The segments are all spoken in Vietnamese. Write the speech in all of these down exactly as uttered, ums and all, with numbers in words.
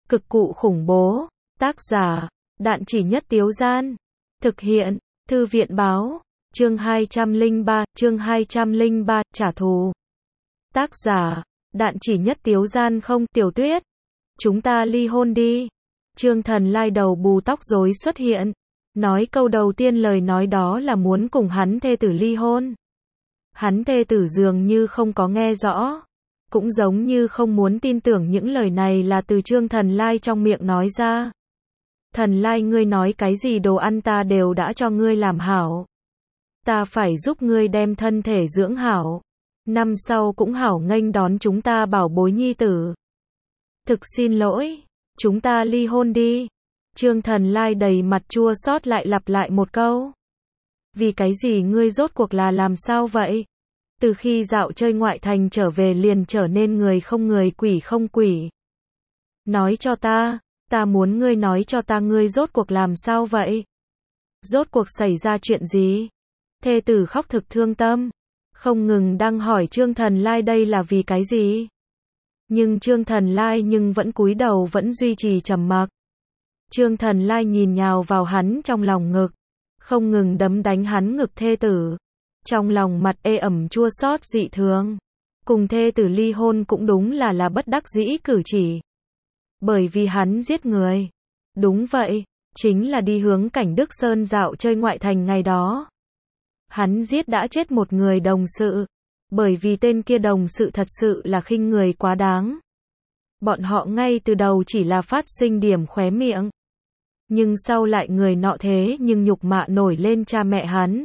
Cực cụ khủng bố. Tác giả, Đạn Chỉ Nhất Tiếu Gian. Thực hiện, Thư viện báo. Chương hai trăm lẻ ba, chương hai trăm lẻ ba, trả thù. Tác giả, Đạn Chỉ Nhất Tiếu Gian. Không, Tiểu Tuyết, chúng ta ly hôn đi. Trương Thần Lai đầu bù tóc rối xuất hiện. Nói câu đầu tiên lời nói đó là muốn cùng hắn thê tử ly hôn. Hắn thê tử dường như không có nghe rõ. Cũng giống như không muốn tin tưởng những lời này là từ Trương Thần Lai trong miệng nói ra. Thần Lai, ngươi nói cái gì, đồ ăn ta đều đã cho ngươi làm hảo. Ta phải giúp ngươi đem thân thể dưỡng hảo. Năm sau cũng hảo nghênh đón chúng ta bảo bối nhi tử. Thực xin lỗi, chúng ta ly hôn đi. Trương Thần Lai đầy mặt chua xót lại lặp lại một câu. Vì cái gì, ngươi rốt cuộc là làm sao vậy? Từ khi dạo chơi ngoại thành trở về liền trở nên người không người quỷ không quỷ. Nói cho ta, ta muốn ngươi nói cho ta, ngươi rốt cuộc làm sao vậy? Rốt cuộc xảy ra chuyện gì? Thê tử khóc thực thương tâm, không ngừng đang hỏi Trương Thần Lai đây là vì cái gì? Nhưng Trương Thần Lai nhưng vẫn cúi đầu, vẫn duy trì trầm mặc. Trương Thần Lai nhìn nhào vào hắn trong lòng ngực, không ngừng đấm đánh hắn ngực thê tử. Trong lòng mặt ê ẩm chua xót dị thường. Cùng thê tử ly hôn cũng đúng là là bất đắc dĩ cử chỉ. Bởi vì hắn giết người. Đúng vậy, chính là đi hướng Cảnh Đức Sơn dạo chơi ngoại thành ngày đó. Hắn giết đã chết một người đồng sự. Bởi vì tên kia đồng sự thật sự là khinh người quá đáng. Bọn họ ngay từ đầu chỉ là phát sinh điểm khóe miệng. Nhưng sau lại người nọ thế nhưng nhục mạ nổi lên cha mẹ hắn.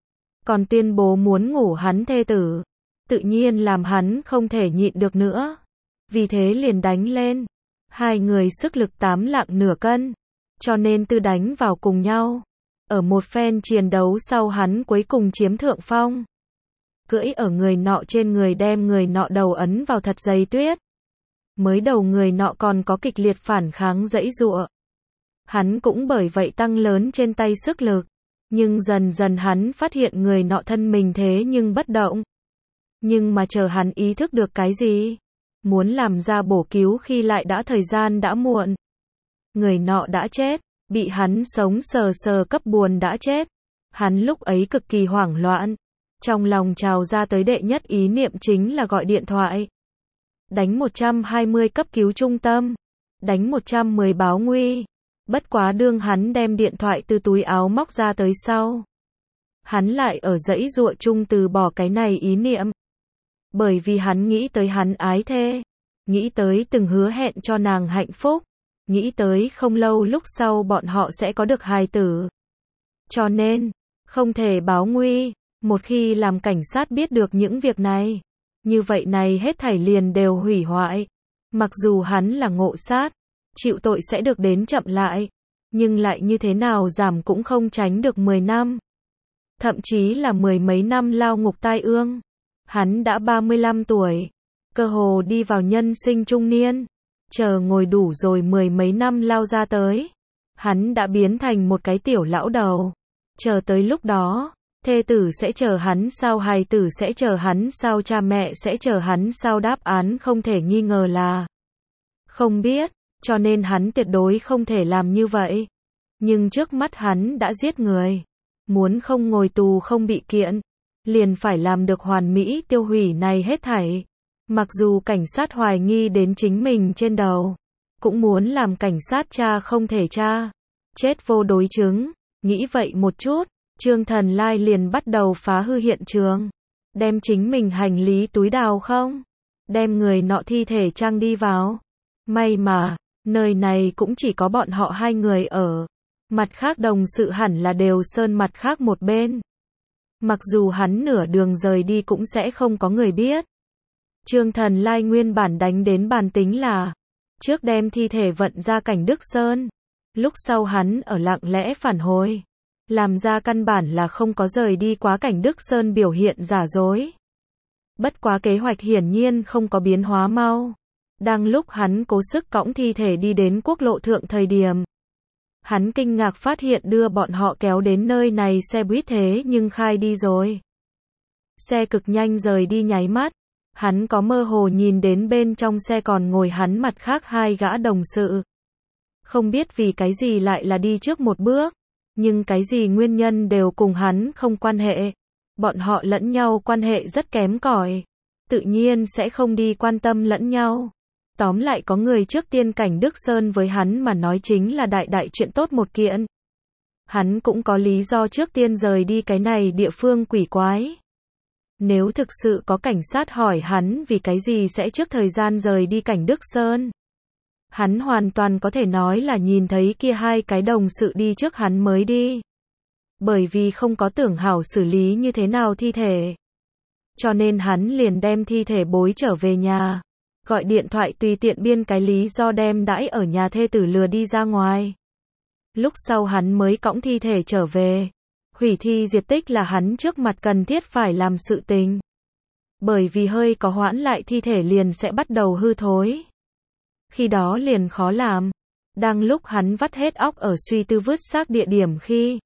Còn tuyên bố muốn ngủ hắn thê tử. Tự nhiên làm hắn không thể nhịn được nữa. Vì thế liền đánh lên. Hai người sức lực tám lạng nửa cân. Cho nên tư đánh vào cùng nhau. Ở một phen chiến đấu sau hắn cuối cùng chiếm thượng phong. Cưỡi ở người nọ trên người, đem người nọ đầu ấn vào thật dày tuyết. Mới đầu người nọ còn có kịch liệt phản kháng giãy giụa. Hắn cũng bởi vậy tăng lớn trên tay sức lực. Nhưng dần dần hắn phát hiện người nọ thân mình thế nhưng bất động. Nhưng mà chờ hắn ý thức được cái gì, muốn làm ra bổ cứu khi lại đã thời gian đã muộn. Người nọ đã chết, bị hắn sống sờ sờ cấp buồn đã chết. Hắn lúc ấy cực kỳ hoảng loạn. Trong lòng trào ra tới đệ nhất ý niệm chính là gọi điện thoại. Đánh một trăm hai mươi cấp cứu trung tâm. Đánh một trăm mười báo nguy. Bất quá đương hắn đem điện thoại từ túi áo móc ra tới sau. Hắn lại ở dãy giụa chung từ bỏ cái này ý niệm. Bởi vì hắn nghĩ tới hắn ái thê. Nghĩ tới từng hứa hẹn cho nàng hạnh phúc. Nghĩ tới không lâu lúc sau bọn họ sẽ có được hài tử. Cho nên, không thể báo nguy. Một khi làm cảnh sát biết được những việc này, như vậy này hết thảy liền đều hủy hoại. Mặc dù hắn là ngộ sát, chịu tội sẽ được đến chậm lại, nhưng lại như thế nào giảm cũng không tránh được mười năm. Thậm chí là mười mấy năm lao ngục tai ương. Hắn đã ba mươi lăm tuổi, cơ hồ đi vào nhân sinh trung niên, chờ ngồi đủ rồi mười mấy năm lao ra tới. Hắn đã biến thành một cái tiểu lão đầu. Chờ tới lúc đó, thê tử sẽ chờ hắn sao, hài tử sẽ chờ hắn sao, cha mẹ sẽ chờ hắn sao, đáp án không thể nghi ngờ là không biết, cho nên hắn tuyệt đối không thể làm như vậy. Nhưng trước mắt hắn đã giết người. Muốn không ngồi tù không bị kiện, liền phải làm được hoàn mỹ tiêu hủy này hết thảy. Mặc dù cảnh sát hoài nghi đến chính mình trên đầu, cũng muốn làm cảnh sát tra không thể tra. Chết vô đối chứng. Nghĩ vậy một chút, Trương Thần Lai liền bắt đầu phá hư hiện trường. Đem chính mình hành lý túi đào không? Đem người nọ thi thể trang đi vào. May mà, nơi này cũng chỉ có bọn họ hai người ở. Mặt khác đồng sự hẳn là đều sơn mặt khác một bên. Mặc dù hắn nửa đường rời đi cũng sẽ không có người biết. Trương Thần Lai nguyên bản đánh đến bàn tính là trước đem thi thể vận ra Cảnh Đức Sơn. Lúc sau hắn ở lặng lẽ phản hồi. Làm ra căn bản là không có rời đi quá Cảnh Đức Sơn biểu hiện giả dối. Bất quá kế hoạch hiển nhiên không có biến hóa mau. Đang lúc hắn cố sức cõng thi thể đi đến quốc lộ thượng thời điểm, hắn kinh ngạc phát hiện đưa bọn họ kéo đến nơi này xe buýt thế nhưng khai đi rồi. Xe cực nhanh rời đi nháy mắt, hắn có mơ hồ nhìn đến bên trong xe còn ngồi hắn mặt khác hai gã đồng sự. Không biết vì cái gì lại là đi trước một bước, nhưng cái gì nguyên nhân đều cùng hắn không quan hệ. Bọn họ lẫn nhau quan hệ rất kém cỏi, tự nhiên sẽ không đi quan tâm lẫn nhau. Tóm lại có người trước tiên cảnh Đức Sơn với hắn mà nói chính là đại đại chuyện tốt một kiện. Hắn cũng có lý do trước tiên rời đi cái này địa phương quỷ quái. Nếu thực sự có cảnh sát hỏi hắn vì cái gì sẽ trước thời gian rời đi cảnh Đức Sơn, hắn hoàn toàn có thể nói là nhìn thấy kia hai cái đồng sự đi trước hắn mới đi. Bởi vì không có tưởng hảo xử lý như thế nào thi thể. Cho nên hắn liền đem thi thể bối trở về nhà. Gọi điện thoại tùy tiện biên cái lý do đem đãi ở nhà thê tử lừa đi ra ngoài. Lúc sau hắn mới cõng thi thể trở về. Hủy thi diệt tích là hắn trước mặt cần thiết phải làm sự tình. Bởi vì hơi có hoãn lại thi thể liền sẽ bắt đầu hư thối. Khi đó liền khó làm. Đang lúc hắn vắt hết óc ở suy tư vứt xác địa điểm khi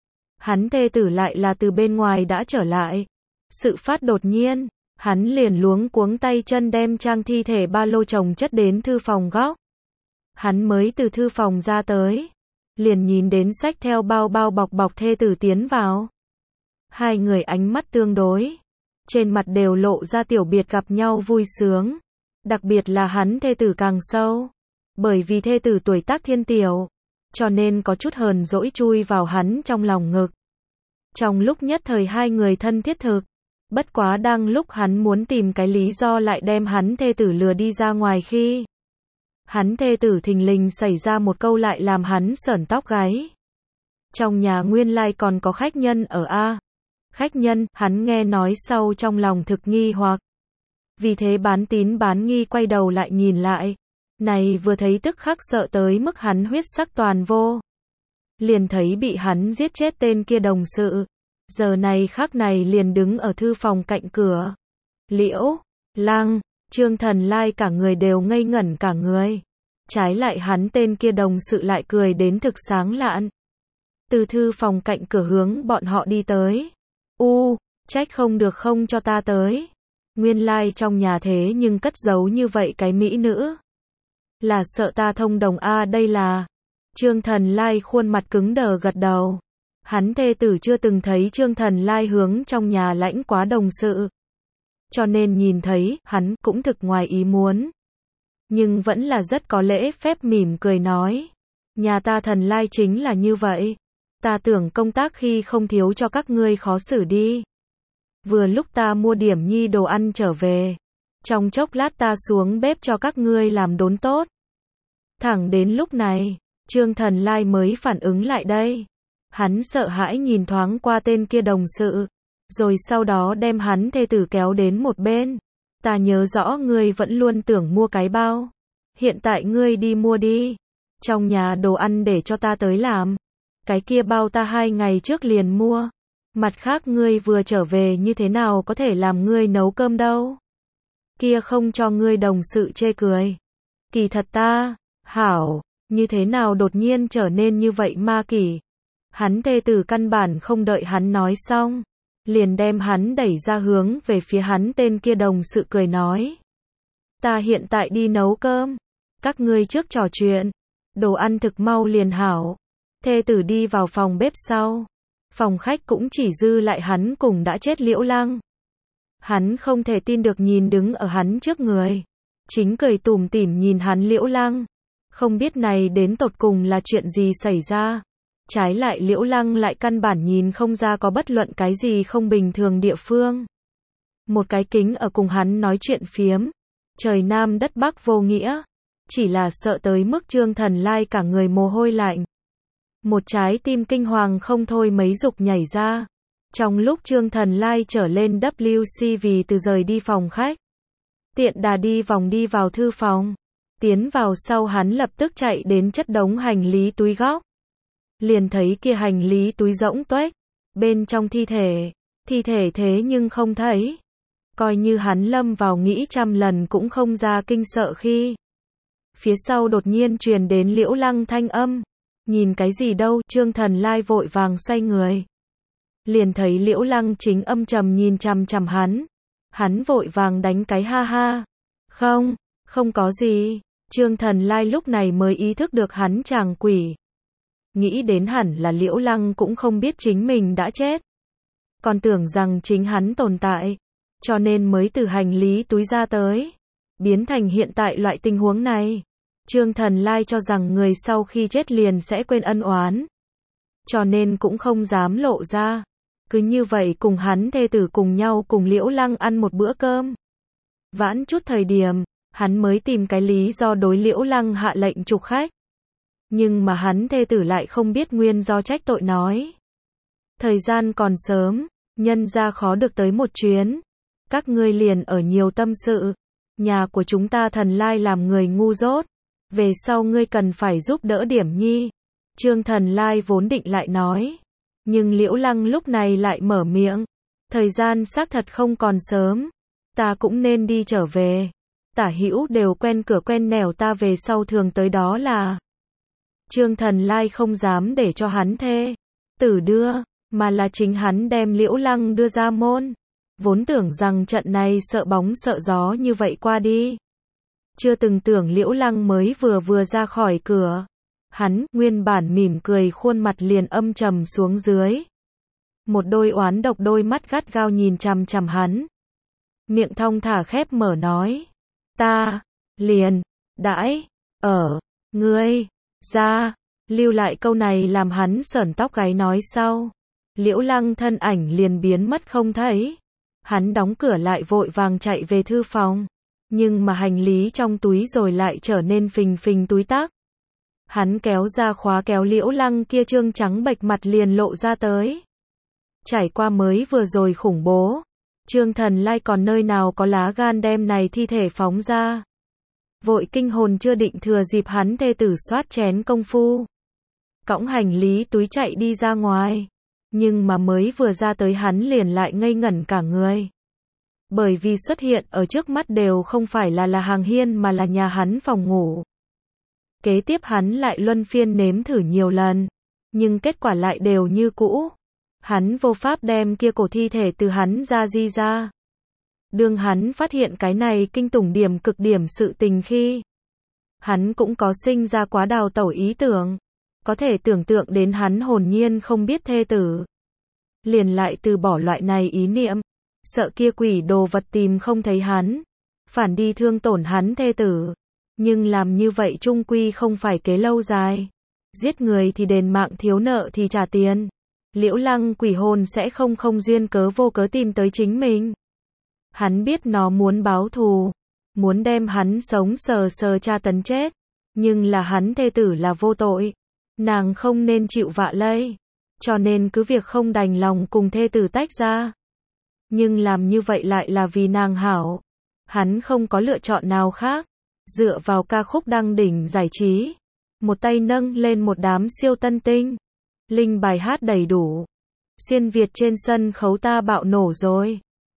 hắn thê tử lại là từ bên ngoài đã trở lại. Sự phát đột nhiên, hắn liền luống cuống tay chân đem trang thi thể ba lô chồng chất đến thư phòng góc. Hắn mới từ thư phòng ra tới, liền nhìn đến xách theo bao bao bọc bọc thê tử tiến vào. Hai người ánh mắt tương đối, trên mặt đều lộ ra tiểu biệt gặp nhau vui sướng. Đặc biệt là hắn thê tử càng sâu, bởi vì thê tử tuổi tác thiên tiểu, cho nên có chút hờn dỗi chui vào hắn trong lòng ngực. Trong lúc nhất thời hai người thân thiết thực, bất quá đang lúc hắn muốn tìm cái lý do lại đem hắn thê tử lừa đi ra ngoài khi hắn thê tử thình lình xảy ra một câu lại làm hắn sởn tóc gáy. Trong nhà nguyên lai còn có khách nhân ở A. Khách nhân, hắn nghe nói sau trong lòng thực nghi hoặc. Vì thế bán tín bán nghi quay đầu lại nhìn lại. Này vừa thấy tức khắc sợ tới mức hắn huyết sắc toàn vô. Liền thấy bị hắn giết chết tên kia đồng sự. Giờ này khắc này liền đứng ở thư phòng cạnh cửa. Liễu, Lăng, Trương Thần Lai cả người đều ngây ngẩn cả người. Trái lại hắn tên kia đồng sự lại cười đến thực sáng lạn. Từ thư phòng cạnh cửa hướng bọn họ đi tới. U, trách không được không cho ta tới. Nguyên lai trong nhà thế nhưng cất giấu như vậy cái mỹ nữ. Là sợ ta thông đồng A đây là. Trương Thần Lai khuôn mặt cứng đờ gật đầu. Hắn thê tử chưa từng thấy Trương Thần Lai hướng trong nhà lãnh quá đồng sự. Cho nên nhìn thấy, hắn cũng thực ngoài ý muốn. Nhưng vẫn là rất có lễ phép mỉm cười nói. Nhà ta Thần Lai chính là như vậy. Ta tưởng công tác khi không thiếu cho các ngươi khó xử đi. Vừa lúc ta mua điểm nhi đồ ăn trở về. Trong chốc lát ta xuống bếp cho các ngươi làm đốn tốt. Thẳng đến lúc này, Trương Thần Lai mới phản ứng lại đây. Hắn sợ hãi nhìn thoáng qua tên kia đồng sự. Rồi sau đó đem hắn thê tử kéo đến một bên. Ta nhớ rõ ngươi vẫn luôn tưởng mua cái bao. Hiện tại ngươi đi mua đi. Trong nhà đồ ăn để cho ta tới làm. Cái kia bao ta hai ngày trước liền mua. Mặt khác ngươi vừa trở về như thế nào có thể làm ngươi nấu cơm đâu. Kia không cho ngươi đồng sự chê cười. Kỳ thật ta, hảo, như thế nào đột nhiên trở nên như vậy ma kỷ. Hắn thê tử căn bản không đợi hắn nói xong. Liền đem hắn đẩy ra hướng về phía hắn tên kia đồng sự cười nói. Ta hiện tại đi nấu cơm. Các ngươi trước trò chuyện. Đồ ăn thực mau liền hảo. Thê tử đi vào phòng bếp sau. Phòng khách cũng chỉ dư lại hắn cùng đã chết Liễu Lăng. Hắn không thể tin được nhìn đứng ở hắn trước người. Chính cười tủm tỉm nhìn hắn Liễu Lăng. Không biết này đến tột cùng là chuyện gì xảy ra. Trái lại Liễu Lăng lại căn bản nhìn không ra có bất luận cái gì không bình thường địa phương. Một cái kính ở cùng hắn nói chuyện phiếm. Trời Nam đất Bắc vô nghĩa. Chỉ là sợ tới mức Trương Thần Lai cả người mồ hôi lạnh. Một trái tim kinh hoàng không thôi mấy dục nhảy ra. Trong lúc Trương Thần Lai trở lên W C vì từ rời đi phòng khách. Tiện đà đi vòng đi vào thư phòng. Tiến vào sau hắn lập tức chạy đến chất đống hành lý túi góc. Liền thấy kia hành lý túi rỗng tuếch. Bên trong thi thể. Thi thể thế nhưng không thấy. Coi như hắn lâm vào nghĩ trăm lần cũng không ra kinh sợ khi. Phía sau đột nhiên truyền đến Liễu Lăng thanh âm. Nhìn cái gì đâu, Trương Thần Lai vội vàng xoay người. Liền thấy Liễu Lăng chính âm trầm nhìn chằm chằm hắn. Hắn vội vàng đánh cái ha ha. Không, không có gì. Trương Thần Lai lúc này mới ý thức được hắn chàng quỷ. Nghĩ đến hẳn là Liễu Lăng cũng không biết chính mình đã chết. Còn tưởng rằng chính hắn tồn tại. Cho nên mới từ hành lý túi ra tới. Biến thành hiện tại loại tình huống này. Trương Thần Lai cho rằng người sau khi chết liền sẽ quên ân oán. Cho nên cũng không dám lộ ra. Cứ như vậy cùng hắn thê tử cùng nhau cùng Liễu Lăng ăn một bữa cơm. Vãn chút thời điểm, hắn mới tìm cái lý do đối Liễu Lăng hạ lệnh trục khách. Nhưng mà hắn thê tử lại không biết nguyên do trách tội nói. Thời gian còn sớm, nhân ra khó được tới một chuyến. Các ngươi liền ở nhiều tâm sự. Nhà của chúng ta Thần Lai làm người ngu dốt. Về sau ngươi cần phải giúp đỡ điểm nhi. Trương Thần Lai vốn định lại nói. Nhưng Liễu Lăng lúc này lại mở miệng. Thời gian xác thật không còn sớm. Ta cũng nên đi trở về. Tả hữu đều quen cửa quen nẻo, ta về sau thường tới đó là. Trương Thần Lai không dám để cho hắn thê tử đưa, mà là chính hắn đem Liễu Lăng đưa ra môn. Vốn tưởng rằng trận này sợ bóng sợ gió như vậy qua đi. Chưa từng tưởng Liễu Lăng mới vừa vừa ra khỏi cửa. Hắn, nguyên bản mỉm cười khuôn mặt liền âm trầm xuống dưới. Một đôi oán độc đôi mắt gắt gao nhìn chằm chằm hắn. Miệng thong thả khép mở nói. Ta, liền, đãi, ở, ngươi, ra. Lưu lại câu này làm hắn sởn tóc gáy nói sau. Liễu Lăng thân ảnh liền biến mất không thấy. Hắn đóng cửa lại vội vàng chạy về thư phòng. Nhưng mà hành lý trong túi rồi lại trở nên phình phình túi tắc. Hắn kéo ra khóa kéo Liễu Lăng kia trương trắng bệch mặt liền lộ ra tới. Trải qua mới vừa rồi khủng bố. Trương Thần Lai còn nơi nào có lá gan đem này thi thể phóng ra. Vội kinh hồn chưa định thừa dịp hắn thê tử soát chén công phu. Cõng hành lý túi chạy đi ra ngoài. Nhưng mà mới vừa ra tới hắn liền lại ngây ngẩn cả người. Bởi vì xuất hiện ở trước mắt đều không phải là là hàng hiên mà là nhà hắn phòng ngủ. Kế tiếp hắn lại luân phiên nếm thử nhiều lần. Nhưng kết quả lại đều như cũ. Hắn vô pháp đem kia cổ thi thể từ hắn ra di ra. Đương hắn phát hiện cái này kinh tủng điểm cực điểm sự tình khi. Hắn cũng có sinh ra quá đào tẩu ý tưởng. Có thể tưởng tượng đến hắn hồn nhiên không biết thê tử. Liền lại từ bỏ loại này ý niệm. Sợ kia quỷ đồ vật tìm không thấy hắn. Phản đi thương tổn hắn thê tử. Nhưng làm như vậy chung quy không phải kế lâu dài. Giết người thì đền mạng, thiếu nợ thì trả tiền. Liễu Lăng quỷ hồn sẽ không không duyên cớ vô cớ tìm tới chính mình. Hắn biết nó muốn báo thù. Muốn đem hắn sống sờ sờ tra tấn chết. Nhưng là hắn thê tử là vô tội. Nàng không nên chịu vạ lây. Cho nên cứ việc không đành lòng cùng thê tử tách ra. Nhưng làm như vậy lại là vì nàng hảo. Hắn không có lựa chọn nào khác. Dựa vào ca khúc đăng đỉnh giải trí. Một tay nâng lên một đám siêu tân tinh. Linh bài hát đầy đủ. Xuyên Việt trên sân khấu ta bạo nổ rồi.